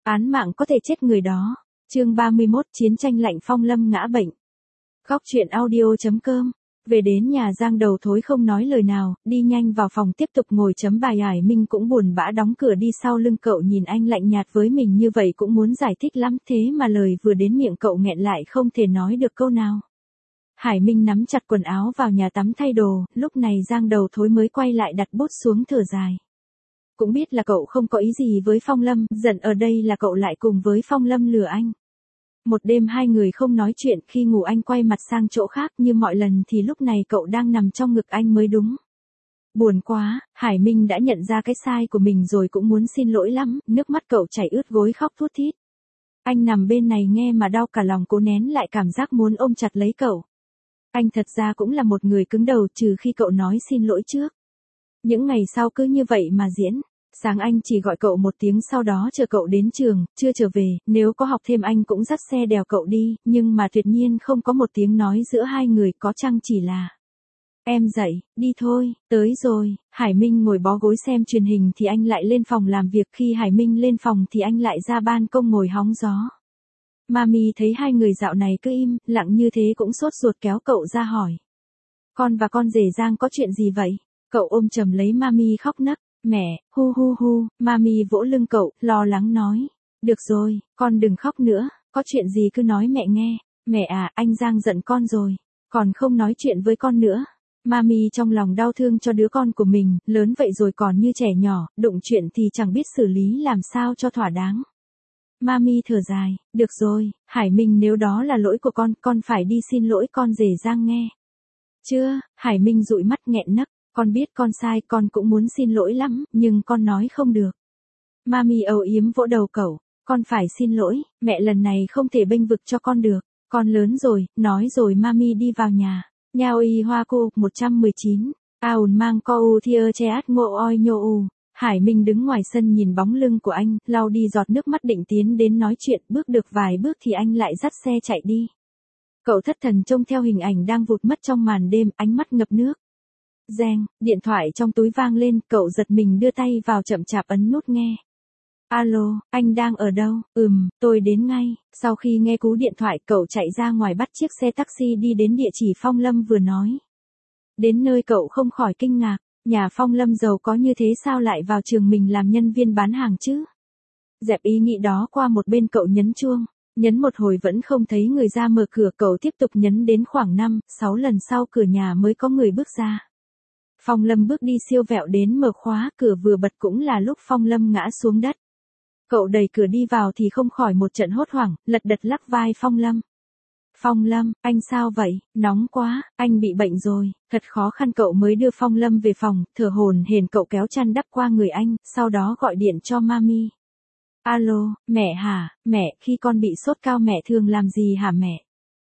Án mạng có thể chết người đó. Chương 31 Chiến tranh lạnh Phong Lâm ngã bệnh. Góc truyện audio.com. Về đến nhà Giang Đầu Thối không nói lời nào, đi nhanh vào phòng tiếp tục ngồi chấm bài. Hải Minh cũng buồn bã đóng cửa đi sau lưng cậu, nhìn anh lạnh nhạt với mình như vậy cũng muốn giải thích lắm, thế mà lời vừa đến miệng cậu nghẹn lại không thể nói được câu nào. Hải Minh nắm chặt quần áo vào nhà tắm thay đồ, lúc này Giang Đầu Thối mới quay lại đặt bút xuống thở dài. Cũng biết là cậu không có ý gì với Phong Lâm, giận ở đây là cậu lại cùng với Phong Lâm lừa anh. Một đêm hai người không nói chuyện, khi ngủ anh quay mặt sang chỗ khác như mọi lần thì lúc này cậu đang nằm trong ngực anh mới đúng. Buồn quá, Hải Minh đã nhận ra cái sai của mình rồi cũng muốn xin lỗi lắm, nước mắt cậu chảy ướt gối khóc thút thít. Anh nằm bên này nghe mà đau cả lòng, cố nén lại cảm giác muốn ôm chặt lấy cậu. Anh thật ra cũng là một người cứng đầu, trừ khi cậu nói xin lỗi trước. Những ngày sau cứ như vậy mà diễn. Sáng anh chỉ gọi cậu một tiếng, sau đó chờ cậu đến trường, chưa trở về, nếu có học thêm anh cũng dắt xe đèo cậu đi, nhưng mà tuyệt nhiên không có một tiếng nói giữa hai người, có chăng chỉ là em dậy, đi thôi, tới rồi. Hải Minh ngồi bó gối xem truyền hình thì anh lại lên phòng làm việc, khi Hải Minh lên phòng thì anh lại ra ban công ngồi hóng gió. Mami thấy hai người dạo này cứ im lặng như thế cũng sốt ruột kéo cậu ra hỏi. Con và con rể Giang có chuyện gì vậy? Cậu ôm chầm lấy Mami khóc nấc. Mẹ, hu hu hu, Mami vỗ lưng cậu, lo lắng nói. Được rồi, con đừng khóc nữa, có chuyện gì cứ nói mẹ nghe. Mẹ à, anh Giang giận con rồi, còn không nói chuyện với con nữa. Mami trong lòng đau thương cho đứa con của mình, lớn vậy rồi còn như trẻ nhỏ, đụng chuyện thì chẳng biết xử lý làm sao cho thỏa đáng. Mami thở dài, được rồi, Hải Minh, nếu đó là lỗi của con phải đi xin lỗi con rể Giang nghe. Chưa, Hải Minh dụi mắt nghẹn nấc. Con biết con sai, con cũng muốn xin lỗi lắm, nhưng con nói không được. Mami âu yếm vỗ đầu cậu, con phải xin lỗi, mẹ lần này không thể bênh vực cho con được. Con lớn rồi, nói rồi. Mami đi vào nhà. Nhao y hoa cô, 119. Aun mang co u thia che át ngộ oi nhô u. Hải Minh đứng ngoài sân nhìn bóng lưng của anh, lau đi giọt nước mắt định tiến đến nói chuyện, bước được vài bước thì anh lại dắt xe chạy đi. Cậu thất thần trông theo hình ảnh đang vụt mất trong màn đêm, ánh mắt ngập nước. Reng, điện thoại trong túi vang lên, cậu giật mình đưa tay vào chậm chạp ấn nút nghe. Alo, anh đang ở đâu? Tôi đến ngay. Sau khi nghe cú điện thoại, cậu chạy ra ngoài bắt chiếc xe taxi đi đến địa chỉ Phong Lâm vừa nói. Đến nơi cậu không khỏi kinh ngạc, nhà Phong Lâm giàu có như thế sao lại vào trường mình làm nhân viên bán hàng chứ? Dẹp ý nghĩ đó qua một bên, cậu nhấn chuông. Nhấn một hồi vẫn không thấy người ra mở cửa, cậu tiếp tục nhấn đến khoảng 5-6 lần sau cửa nhà mới có người bước ra. Phong Lâm bước đi siêu vẹo đến mở khóa, cửa vừa bật cũng là lúc Phong Lâm ngã xuống đất. Cậu đẩy cửa đi vào thì không khỏi một trận hốt hoảng, lật đật lắc vai Phong Lâm. Phong Lâm, anh sao vậy? Nóng quá, anh bị bệnh rồi. Thật khó khăn cậu mới đưa Phong Lâm về phòng, thở hổn hển cậu kéo chăn đắp qua người anh, sau đó gọi điện cho Mami. Alo, mẹ hả? Mẹ, khi con bị sốt cao mẹ thường làm gì hả mẹ?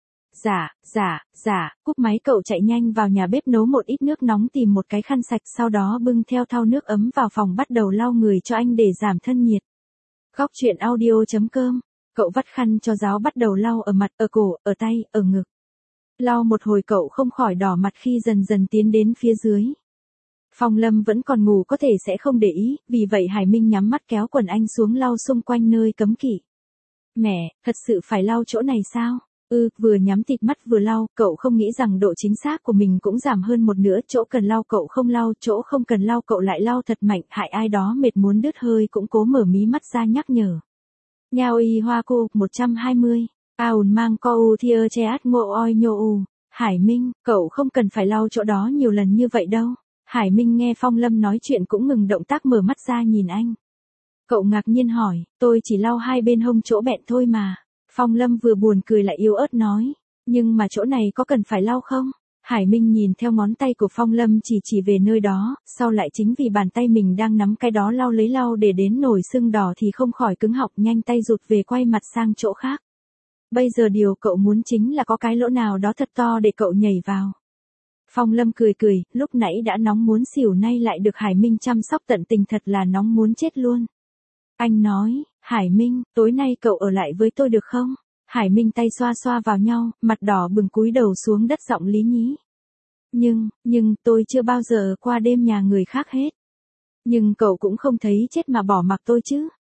Dạ, cúp máy cậu chạy nhanh vào nhà bếp nấu một ít nước nóng, tìm một cái khăn sạch, sau đó bưng theo thau nước ấm vào phòng bắt đầu lau người cho anh để giảm thân nhiệt. Góc truyện audio.com. Cậu vắt khăn cho ráo bắt đầu lau ở mặt, ở cổ, ở tay, ở ngực. Lau một hồi cậu không khỏi đỏ mặt khi dần dần tiến đến phía dưới. Phong Lâm vẫn còn ngủ, có thể sẽ không để ý, vì vậy Hải Minh nhắm mắt kéo quần anh xuống lau xung quanh nơi cấm kỵ. Mẹ, thật sự phải lau chỗ này sao? Vừa nhắm tịt mắt vừa lau, cậu không nghĩ rằng độ chính xác của mình cũng giảm hơn một nửa, chỗ cần lau cậu không lau, chỗ không cần lau cậu lại lau thật mạnh, hại ai đó mệt muốn đứt hơi cũng cố mở mí mắt ra nhắc nhở. Nhao y hoa cô, 120. Aun mang co u thia che át ngộ oi nhô u. Hải Minh, cậu không cần phải lau chỗ đó nhiều lần như vậy đâu. Hải Minh nghe Phong Lâm nói chuyện cũng ngừng động tác, mở mắt ra nhìn anh. Cậu ngạc nhiên hỏi, tôi chỉ lau hai bên hông chỗ bẹn thôi mà. Phong Lâm vừa buồn cười lại yếu ớt nói, nhưng mà chỗ này có cần phải lau không? Hải Minh nhìn theo ngón tay của Phong Lâm chỉ về nơi đó, sau lại chính vì bàn tay mình đang nắm cái đó lau lấy lau để đến nổi sưng đỏ thì không khỏi cứng họng, nhanh tay rụt về quay mặt sang chỗ khác. Bây giờ điều cậu muốn chính là có cái lỗ nào đó thật to để cậu nhảy vào. Phong Lâm cười, lúc nãy đã nóng muốn xỉu nay lại được Hải Minh chăm sóc tận tình, thật là nóng muốn chết luôn. Anh nói, Hải Minh, tối nay cậu ở lại với tôi được không? Hải Minh tay xoa xoa vào nhau, mặt đỏ bừng cúi đầu xuống đất giọng lý nhí. Nhưng, tôi chưa bao giờ qua đêm nhà người khác hết. Nhưng cậu cũng không thấy chết mà bỏ mặc tôi chứ?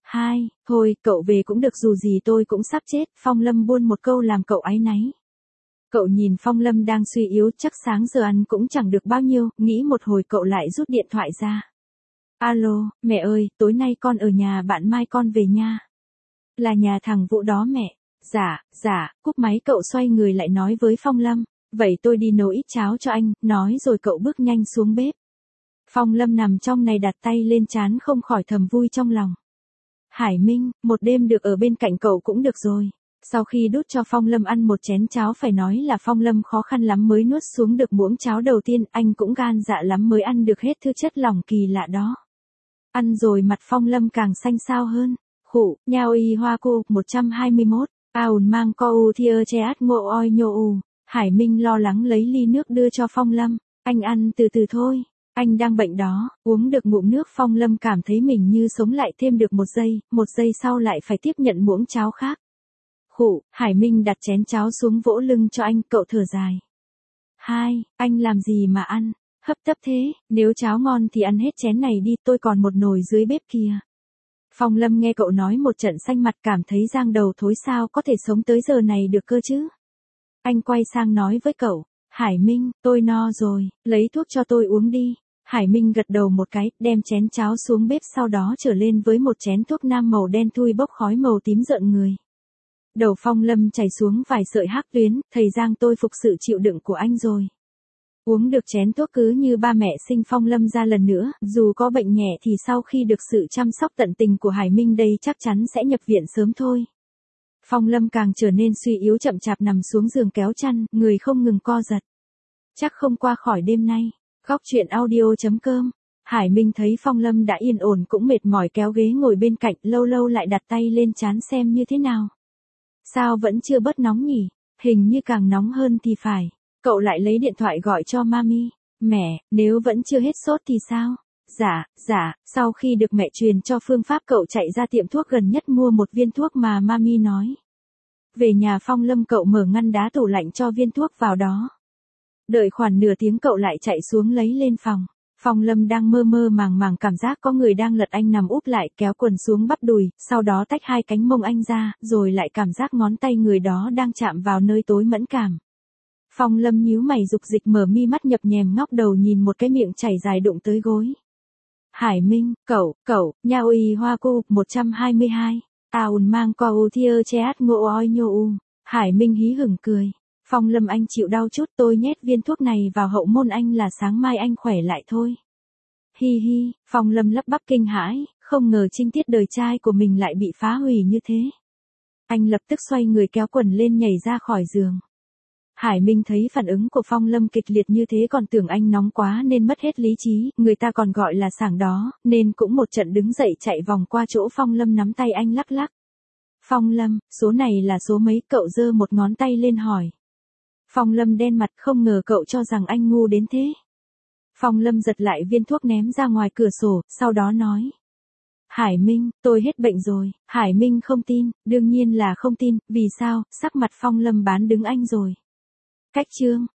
2, thôi, cậu về cũng được dù gì tôi cũng sắp chết, Phong Lâm buôn một câu làm cậu áy náy. Cậu nhìn Phong Lâm đang suy yếu chắc sáng giờ ăn cũng chẳng được bao nhiêu, nghĩ một hồi cậu lại rút điện thoại ra. Alo, mẹ ơi, tối nay con ở nhà bạn mai con về nha. Là nhà thằng Vũ đó mẹ. Dạ, cúp máy cậu xoay người lại nói với Phong Lâm. Vậy tôi đi nấu ít cháo cho anh, nói rồi cậu bước nhanh xuống bếp. Phong Lâm nằm trong này đặt tay lên trán không khỏi thầm vui trong lòng. Hải Minh, một đêm được ở bên cạnh cậu cũng được rồi. Sau khi đút cho Phong Lâm ăn một chén cháo phải nói là Phong Lâm khó khăn lắm mới nuốt xuống được muỗng cháo đầu tiên, anh cũng gan dạ lắm mới ăn được hết thứ chất lỏng kỳ lạ đó. Ăn rồi mặt Phong Lâm càng xanh xao hơn. Khụ, nhao y hoa cô, 121, aun mang co u thia cheat ngộ oi nhô u. Hải Minh lo lắng lấy ly nước đưa cho Phong Lâm. Anh ăn từ từ thôi. Anh đang bệnh đó, uống được ngụm nước Phong Lâm cảm thấy mình như sống lại thêm được một giây sau lại phải tiếp nhận muỗng cháo khác. Khụ, Hải Minh đặt chén cháo xuống vỗ lưng cho anh, cậu thở dài. 2, anh làm gì mà ăn, hấp tấp thế, nếu cháo ngon thì ăn hết chén này đi, tôi còn một nồi dưới bếp kìa. Phong Lâm nghe cậu nói một trận xanh mặt cảm thấy giang đầu thối sao có thể sống tới giờ này được cơ chứ. Anh quay sang nói với cậu, Hải Minh, tôi no rồi, lấy thuốc cho tôi uống đi. Hải Minh gật đầu một cái, đem chén cháo xuống bếp sau đó trở lên với một chén thuốc nam màu đen thui bốc khói màu tím rợn người. Đầu Phong Lâm chảy xuống vài sợi hắc tuyến, thầy Giang tôi phục sự chịu đựng của anh rồi. Uống được chén thuốc cứ như ba mẹ sinh Phong Lâm ra lần nữa, dù có bệnh nhẹ thì sau khi được sự chăm sóc tận tình của Hải Minh đây chắc chắn sẽ nhập viện sớm thôi. Phong Lâm càng trở nên suy yếu chậm chạp nằm xuống giường kéo chăn, người không ngừng co giật. Chắc không qua khỏi đêm nay. Góc truyện audio.com. Hải Minh thấy Phong Lâm đã yên ổn cũng mệt mỏi kéo ghế ngồi bên cạnh, lâu lâu lại đặt tay lên trán xem như thế nào. Sao vẫn chưa bớt nóng nhỉ? Hình như càng nóng hơn thì phải. Cậu lại lấy điện thoại gọi cho mami. Mẹ, nếu vẫn chưa hết sốt thì sao? Dạ, sau khi được mẹ truyền cho phương pháp cậu chạy ra tiệm thuốc gần nhất mua một viên thuốc mà mami nói. Về nhà Phong Lâm cậu mở ngăn đá tủ lạnh cho viên thuốc vào đó. Đợi khoảng nửa tiếng cậu lại chạy xuống lấy lên phòng. Phong Lâm đang mơ mơ màng cảm giác có người đang lật anh nằm úp lại kéo quần xuống bắp đùi, sau đó tách hai cánh mông anh ra, rồi lại cảm giác ngón tay người đó đang chạm vào nơi tối mẫn cảm. Phong Lâm nhíu mày dục dịch mở mi mắt nhập nhèm ngóc đầu nhìn một cái miệng chảy dài đụng tới gối. Hải Minh, cậu, nha uy hoa cô, 122, aun mang co u thia cheat ngộ oi nhô u. Hải Minh hí hửng cười. Phong Lâm anh chịu đau chút, tôi nhét viên thuốc này vào hậu môn anh là sáng mai anh khỏe lại thôi. Hi, Phong Lâm lắp bắp kinh hãi, không ngờ trinh tiết đời trai của mình lại bị phá hủy như thế. Anh lập tức xoay người kéo quần lên nhảy ra khỏi giường. Hải Minh thấy phản ứng của Phong Lâm kịch liệt như thế còn tưởng anh nóng quá nên mất hết lý trí, người ta còn gọi là sảng đó, nên cũng một trận đứng dậy chạy vòng qua chỗ Phong Lâm nắm tay anh lắc lắc. Phong Lâm, số này là số mấy? Cậu giơ một ngón tay lên hỏi. Phong Lâm đen mặt không ngờ cậu cho rằng anh ngu đến thế. Phong Lâm giật lại viên thuốc ném ra ngoài cửa sổ, sau đó nói. Hải Minh, tôi hết bệnh rồi. Hải Minh không tin, đương nhiên là không tin, vì sao? Sắc mặt Phong Lâm bán đứng anh rồi. Cách chương.